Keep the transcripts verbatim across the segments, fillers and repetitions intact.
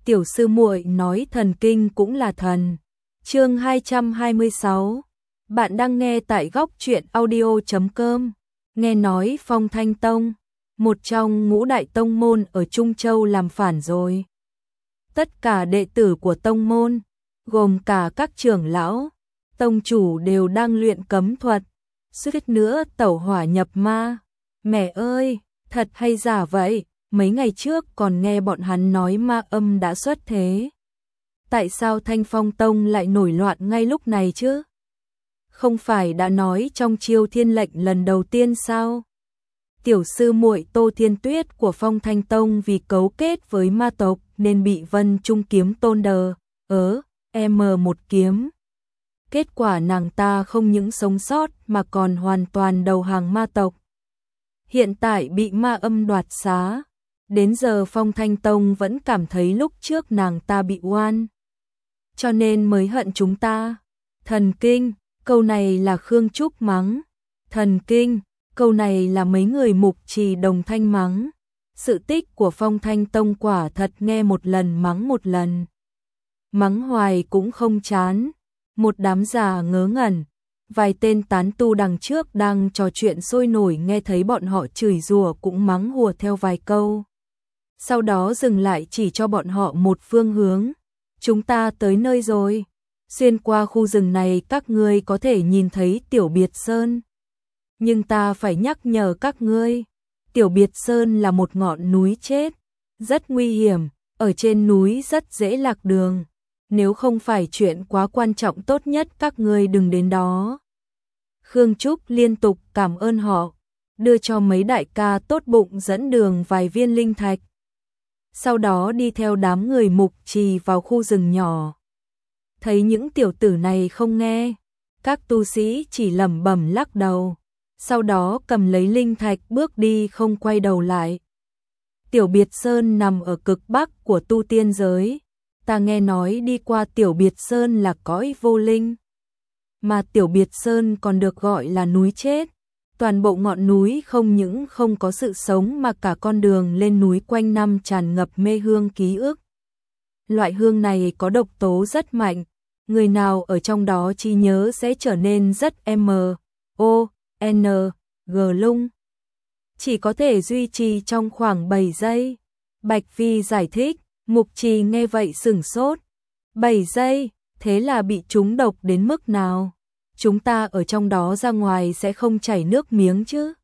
Tiểu sư muội nói thần kinh cũng là thần. Chương hai trăm hai mươi sáu. Bạn đang nghe tại góc truyện audio chấm com. Nghe nói Phong Thanh Tông, một trong ngũ đại tông môn ở Trung Châu làm phản rồi. Tất cả đệ tử của tông môn, gồm cả các trưởng lão, tông chủ đều đang luyện cấm thuật, suýt nữa tẩu hỏa nhập ma. Mẹ ơi, thật hay giả vậy? Mấy ngày trước còn nghe bọn hắn nói ma âm đã xuất thế. Tại sao Thanh Phong Tông lại nổi loạn ngay lúc này chứ? Không phải đã nói trong chiêu thiên lệnh lần đầu tiên sao? Tiểu sư muội Tô Thiên Tuyết của Phong Thanh Tông vì cấu kết với ma tộc nên bị Vân Trung Kiếm Tôn đờ, ớ, em một kiếm. Kết quả nàng ta không những sống sót mà còn hoàn toàn đầu hàng ma tộc. Hiện tại bị ma âm đoạt xá. Đến giờ Phong Thanh Tông vẫn cảm thấy lúc trước nàng ta bị oan, cho nên mới hận chúng ta. Thần kinh, câu này là Khương Trúc mắng. Thần kinh, câu này là mấy người mục trì đồng thanh mắng. Sự tích của Phong Thanh Tông quả thật nghe một lần mắng một lần. Mắng hoài cũng không chán. Một đám già ngớ ngẩn, vài tên tán tu đằng trước đang trò chuyện sôi nổi nghe thấy bọn họ chửi rủa cũng mắng hùa theo vài câu. Sau đó dừng lại chỉ cho bọn họ một phương hướng. Chúng ta tới nơi rồi. Xuyên qua khu rừng này các ngươi có thể nhìn thấy Tiểu Biệt Sơn. Nhưng ta phải nhắc nhở các ngươi, Tiểu Biệt Sơn là một ngọn núi chết, rất nguy hiểm, ở trên núi rất dễ lạc đường. Nếu không phải chuyện quá quan trọng tốt nhất các ngươi đừng đến đó. Khương Trúc liên tục cảm ơn họ, đưa cho mấy đại ca tốt bụng dẫn đường vài viên linh thạch. Sau đó đi theo đám người mục trì vào khu rừng nhỏ. Thấy những tiểu tử này không nghe, các tu sĩ chỉ lẩm bẩm lắc đầu, sau đó cầm lấy linh thạch bước đi không quay đầu lại. Tiểu Biệt Sơn nằm ở cực bắc của tu tiên giới. Ta nghe nói đi qua Tiểu Biệt Sơn là cõi vô linh, mà Tiểu Biệt Sơn còn được gọi là núi chết. Toàn bộ ngọn núi không những không có sự sống mà cả con đường lên núi quanh năm tràn ngập mê hương ký ức. Loại hương này có độc tố rất mạnh, người nào ở trong đó trí nhớ sẽ trở nên rất M, O, N, G lung. Chỉ có thể duy trì trong khoảng bảy giây. Bạch Phi giải thích, mục trì nghe vậy sửng sốt. bảy giây, thế là bị trúng độc đến mức nào? Chúng ta ở trong đó ra ngoài sẽ không chảy nước miếng chứ?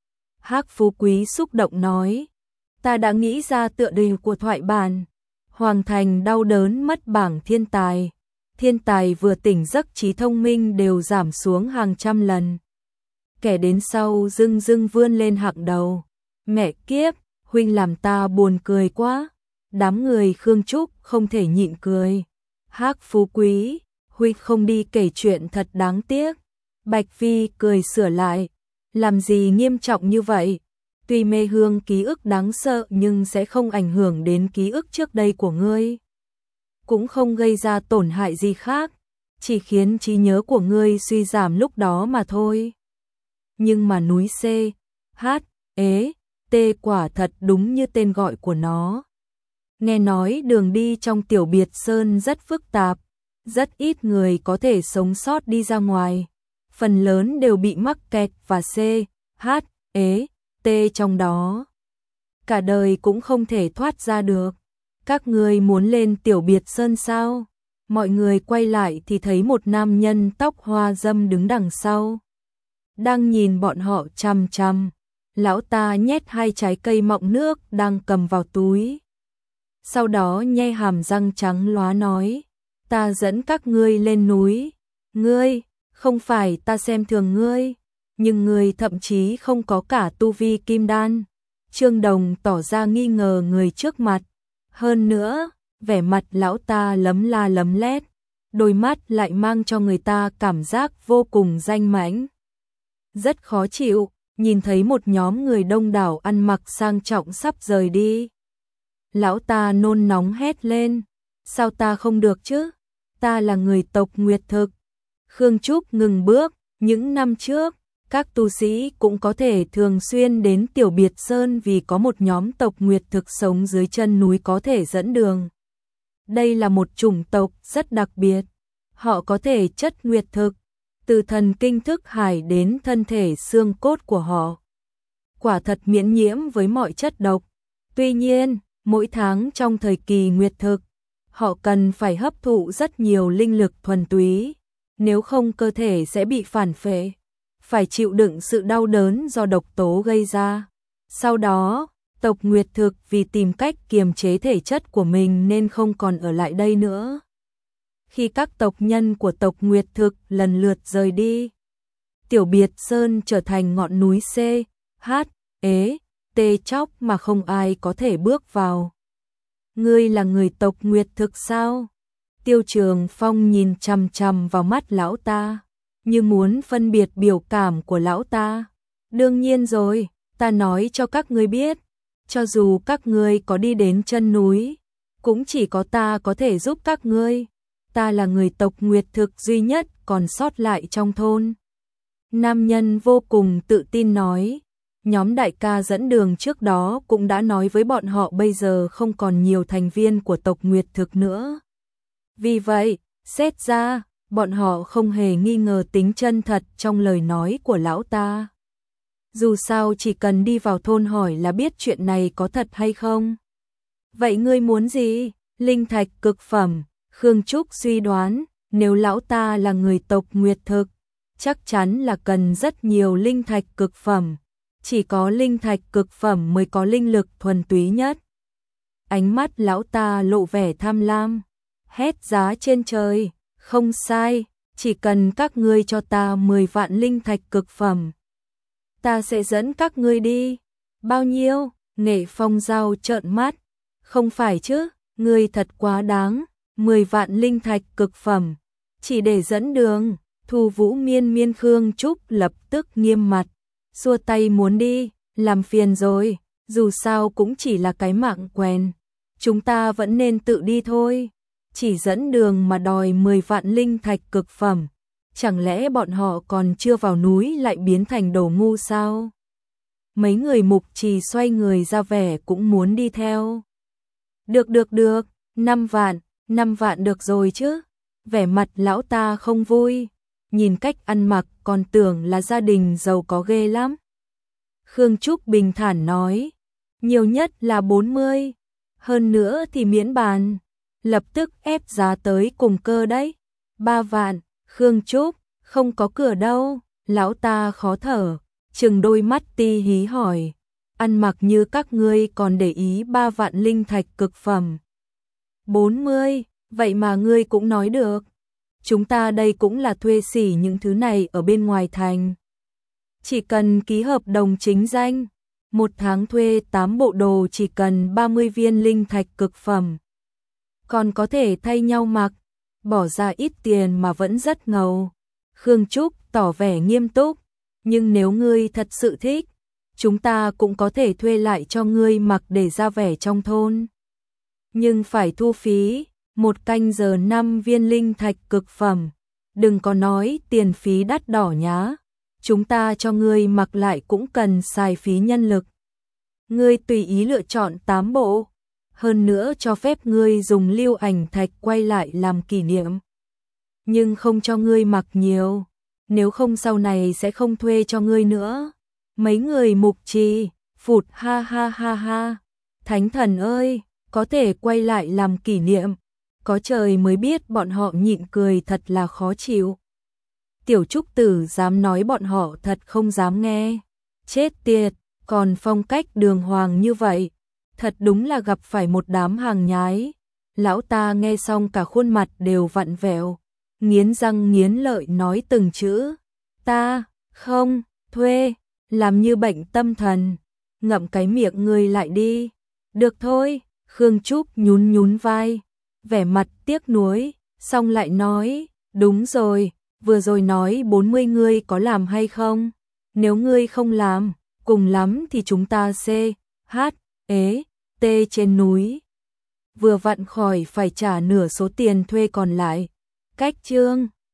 Hắc Phú Quý xúc động nói, ta đã nghĩ ra tựa đề của thoại bản. Hoàng thành đau đớn mất bảng thiên tài. Thiên tài vừa tỉnh giấc trí thông minh đều giảm xuống hàng trăm lần. Kẻ đến sau dưng dưng vươn lên hạng đầu. Mẹ kiếp, huynh làm ta buồn cười quá. Đám người Khương Trúc không thể nhịn cười. Hắc Phú Quý, huynh không đi kể chuyện thật đáng tiếc. Bạch Phi cười sửa lại, làm gì nghiêm trọng như vậy? Tuy mê hương ký ức đáng sợ nhưng sẽ không ảnh hưởng đến ký ức trước đây của ngươi. Cũng không gây ra tổn hại gì khác, chỉ khiến trí nhớ của ngươi suy giảm lúc đó mà thôi. Nhưng mà núi C, H, ế, T quả thật đúng như tên gọi của nó. Nghe nói đường đi trong Tiểu Biệt Sơn rất phức tạp, rất ít người có thể sống sót đi ra ngoài. Phần lớn đều bị mắc kẹt và C, H, ế, T trong đó. Cả đời cũng không thể thoát ra được. Các ngươi muốn lên Tiểu Biệt Sơn sao? Mọi người quay lại thì thấy một nam nhân tóc hoa râm đứng đằng sau. Đang nhìn bọn họ chằm chằm. Lão ta nhét hai trái cây mọng nước đang cầm vào túi. Sau đó nhe hàm răng trắng lóa nói, ta dẫn các ngươi lên núi. Ngươi, không phải ta xem thường ngươi, nhưng ngươi thậm chí không có cả tu vi kim đan. Trương Đồng tỏ ra nghi ngờ người trước mặt. Hơn nữa, vẻ mặt lão ta lấm la lấm lét, đôi mắt lại mang cho người ta cảm giác vô cùng danh mãnh. Rất khó chịu, nhìn thấy một nhóm người đông đảo ăn mặc sang trọng sắp rời đi. Lão ta nôn nóng hét lên, sao ta không được chứ? Ta là người tộc Nguyệt Thực. Khương Trúc ngừng bước, những năm trước, các tu sĩ cũng có thể thường xuyên đến Tiểu Biệt Sơn vì có một nhóm tộc Nguyệt Thực sống dưới chân núi có thể dẫn đường. Đây là một chủng tộc rất đặc biệt. Họ có thể chất nguyệt thực, từ thần kinh thức hải đến thân thể xương cốt của họ. Quả thật miễn nhiễm với mọi chất độc. Tuy nhiên, mỗi tháng trong thời kỳ nguyệt thực, họ cần phải hấp thụ rất nhiều linh lực thuần túy, nếu không cơ thể sẽ bị phản phệ, phải chịu đựng sự đau đớn do độc tố gây ra. Sau đó, tộc nguyệt thực vì tìm cách kiềm chế thể chất của mình nên không còn ở lại đây nữa. Khi các tộc nhân của tộc nguyệt thực lần lượt rời đi, Tiểu Biệt Sơn trở thành ngọn núi C, H, ế, T chóc mà không ai có thể bước vào. Ngươi là người tộc nguyệt thực sao? Tiêu Trường Phong nhìn chằm chằm vào mắt lão ta, như muốn phân biệt biểu cảm của lão ta. Đương nhiên rồi, ta nói cho các ngươi biết, cho dù các ngươi có đi đến chân núi, cũng chỉ có ta có thể giúp các ngươi. Ta là người tộc nguyệt thực duy nhất còn sót lại trong thôn. Nam nhân vô cùng tự tin nói. Nhóm đại ca dẫn đường trước đó cũng đã nói với bọn họ bây giờ không còn nhiều thành viên của tộc nguyệt thực nữa. Vì vậy, xét ra, bọn họ không hề nghi ngờ tính chân thật trong lời nói của lão ta. Dù sao chỉ cần đi vào thôn hỏi là biết chuyện này có thật hay không. Vậy ngươi muốn gì? Linh thạch cực phẩm. Khương Trúc suy đoán, nếu lão ta là người tộc nguyệt thực, chắc chắn là cần rất nhiều linh thạch cực phẩm. Chỉ có linh thạch cực phẩm mới có linh lực thuần túy nhất. Ánh mắt lão ta lộ vẻ tham lam, hét giá trên trời, không sai, chỉ cần các ngươi cho ta mười vạn linh thạch cực phẩm, ta sẽ dẫn các ngươi đi. Bao nhiêu? Nghệ Phong Giao trợn mắt, không phải chứ, ngươi thật quá đáng, mười vạn linh thạch cực phẩm, chỉ để dẫn đường. Thu Vũ Miên Miên Khương Trúc lập tức nghiêm mặt, xua tay muốn đi, làm phiền rồi, dù sao cũng chỉ là cái mạng quen, chúng ta vẫn nên tự đi thôi. Chỉ dẫn đường mà đòi mười vạn linh thạch cực phẩm, chẳng lẽ bọn họ còn chưa vào núi lại biến thành đồ ngu sao? Mấy người mục trì xoay người ra vẻ cũng muốn đi theo. Được được được, năm vạn, năm vạn được rồi chứ. Vẻ mặt lão ta không vui, nhìn cách ăn mặc còn tưởng là gia đình giàu có ghê lắm. Khương Trúc bình thản nói, nhiều nhất là bốn mươi, hơn nữa thì miễn bàn. Lập tức ép giá tới cùng cơ đấy. Ba vạn, Khương Trúc, không có cửa đâu. Lão ta khó thở, trừng đôi mắt ti hí hỏi, ăn mặc như các ngươi còn để ý ba vạn linh thạch cực phẩm. Bốn mươi, vậy mà ngươi cũng nói được. Chúng ta đây cũng là thuê xỉ những thứ này ở bên ngoài thành. Chỉ cần ký hợp đồng chính danh, một tháng thuê tám bộ đồ chỉ cần ba mươi viên linh thạch cực phẩm. Còn có thể thay nhau mặc, bỏ ra ít tiền mà vẫn rất ngầu. Khương Trúc tỏ vẻ nghiêm túc, nhưng nếu ngươi thật sự thích, chúng ta cũng có thể thuê lại cho ngươi mặc để ra vẻ trong thôn. Nhưng phải thu phí, một canh giờ năm viên linh thạch cực phẩm. Đừng có nói tiền phí đắt đỏ nhá, chúng ta cho ngươi mặc lại cũng cần xài phí nhân lực. Ngươi tùy ý lựa chọn tám bộ. Hơn nữa cho phép ngươi dùng lưu ảnh thạch quay lại làm kỷ niệm. Nhưng không cho ngươi mặc nhiều, nếu không sau này sẽ không thuê cho ngươi nữa. Mấy người mục trì, phụt ha ha ha ha. Thánh thần ơi, có thể quay lại làm kỷ niệm. Có trời mới biết bọn họ nhịn cười thật là khó chịu. Tiểu Trúc Tử dám nói bọn họ thật không dám nghe. Chết tiệt, còn phong cách đường hoàng như vậy. Thật đúng là gặp phải một đám hàng nhái. Lão ta nghe xong cả khuôn mặt đều vặn vẹo, nghiến răng nghiến lợi nói từng chữ. Ta, không, thuê, làm như bệnh tâm thần. Ngậm cái miệng ngươi lại đi. Được thôi, Khương Trúc nhún nhún vai, vẻ mặt tiếc nuối, xong lại nói, đúng rồi, vừa rồi nói bốn mươi ngươi có làm hay không? Nếu ngươi không làm, cùng lắm thì chúng ta C, H, ế, T trên núi. Vừa vặn khỏi phải trả nửa số tiền thuê còn lại. Cách chương